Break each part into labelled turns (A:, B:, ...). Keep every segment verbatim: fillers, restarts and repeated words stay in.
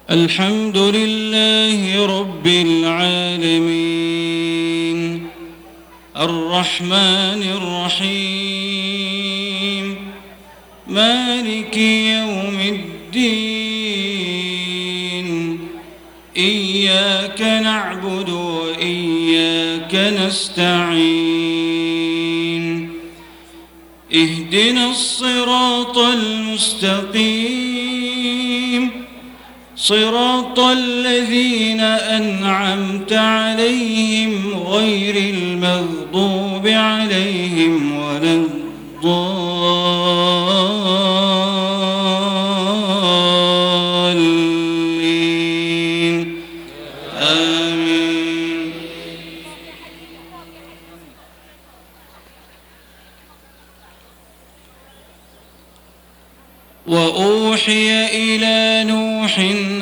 A: الحمد لله رب العالمين الرحمن الرحيم مالك يوم الدين إياك نعبد وإياك نستعين اهدنا الصراط المستقيم صراط الذين أنعمت عليهم غير المغضوب عليهم ولا الضالين آمين. وأوحي إلى نوح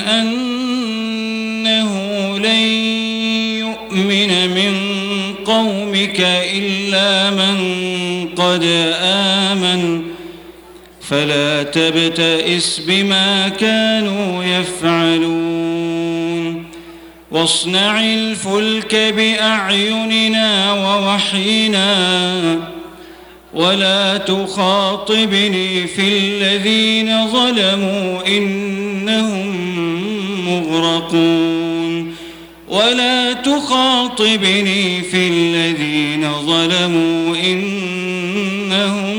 A: أنه لن يؤمن من قومك إلا من قد آمن فلا تبتئس بما كانوا يفعلون واصنع الفلك بأعيننا ووحينا ولا تخاطبني في الذين ظلموا إنهم مغرقون ولا تخاطبني في الذين ظلموا إنهم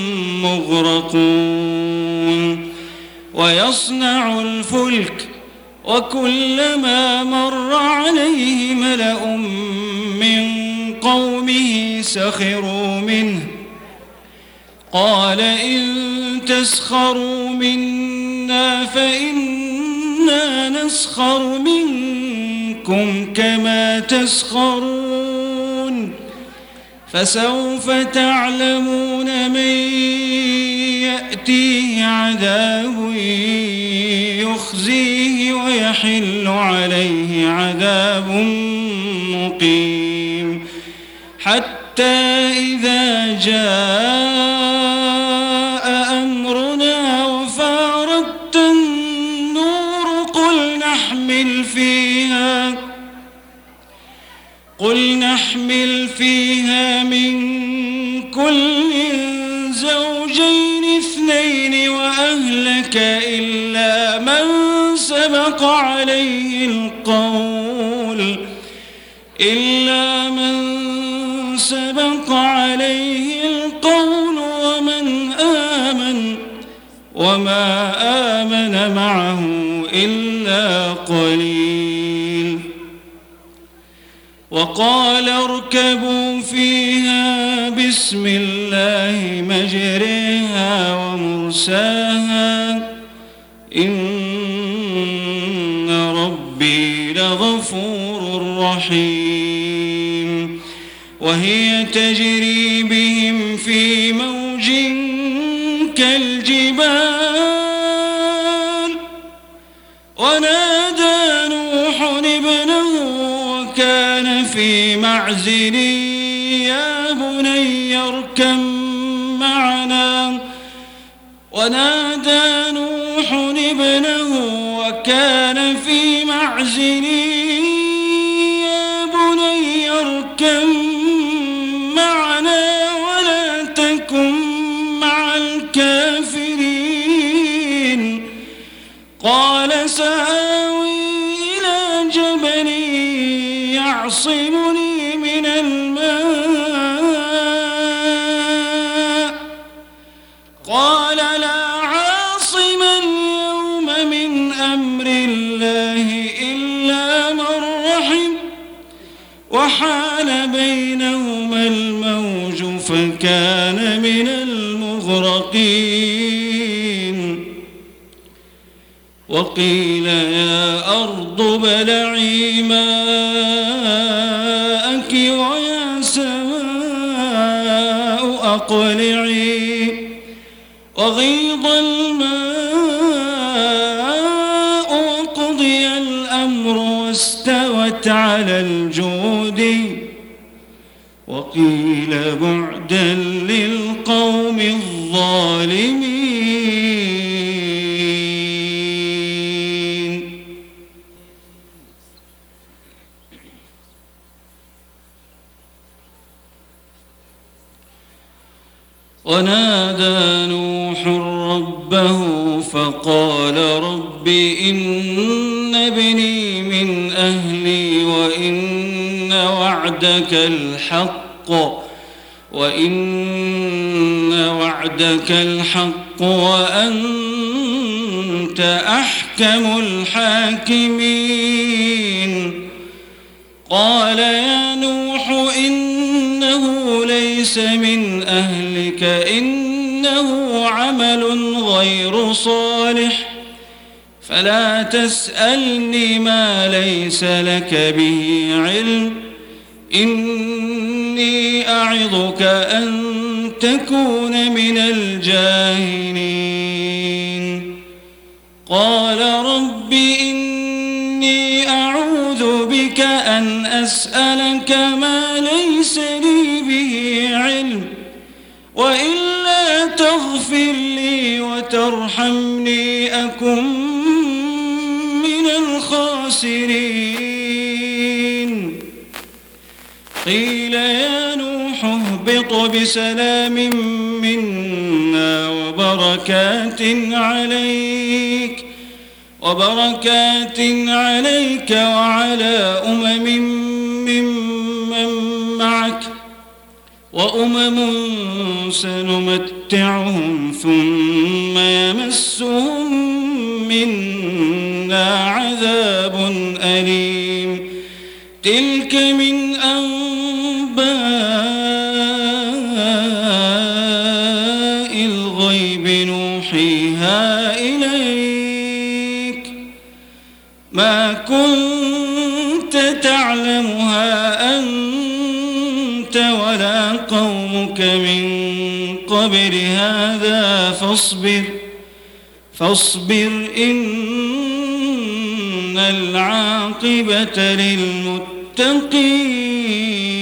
A: مغرقون ويصنع الفلك وكلما مر عليه ملأ من قومه سخروا منه قال إن تسخروا منا فإنا نسخر منكم كما تسخرون فسوف تعلمون من يأتيه عذاب يخزيه ويحل عليه عذاب مقيم حتى إذا جاء أمرنا وفارت النور قل نحمل فيها قل نحمل فيها من كل زوجين اثنين وأهلك إلا من سبق عليه القول إلا من سبق عليه القول ومن آمن وما آمن معه إلا قليل وقال اركبوا فيها بسم الله مجريها ومرساها إن ربي لغفور رحيم وهي تجري بهم في موج كالجبال ونادى نوح ابنه وكان في معزل يا بني اركب معنا ونادى نوح ابنه وكان في معزل يا بني اركب معنا ولا تكن مع الكافرين قال سآوي إلى جبل يعصمني من الماء قال لا عاصم اليوم من أمر الله إلا من رحم وحال بينهما الموج فكان من المغرقين وقيل يا أرض ابلعي ماءك ويا سماء أقلعي وغيض الماء وقضي الأمر واستوت على الجود وقيل بعدا للقوم الظالمين. ونادى نوح ربه فقال رب إن ابني من أهلي وإن وعدك الحق وإن وعدك الحق وأنت أحكم الحاكمين قال يا نوح إنه ليس من أهلك إنه عمل غير صالح فلا تسألني ما ليس لك به علم إني أعظك أن تكون من الجاهلين قال رب إني أعوذ بك أن أسألك ما ليس لي به علم وإلا تغفر لي وترحمني أكن من الخاسرين قيل يا نوح اهبط بسلام منا وبركات عليك وبركات عليك وعلى أمم ممن معك وأمم سنمتعهم ثم يمسهم منا عذاب أليم تلك من أنباء الغيب نوحيها إليك ما كنت تعلمها أنت ولا قومك من قبل هذا فاصبر فاصبر إن العاقبة للمتقين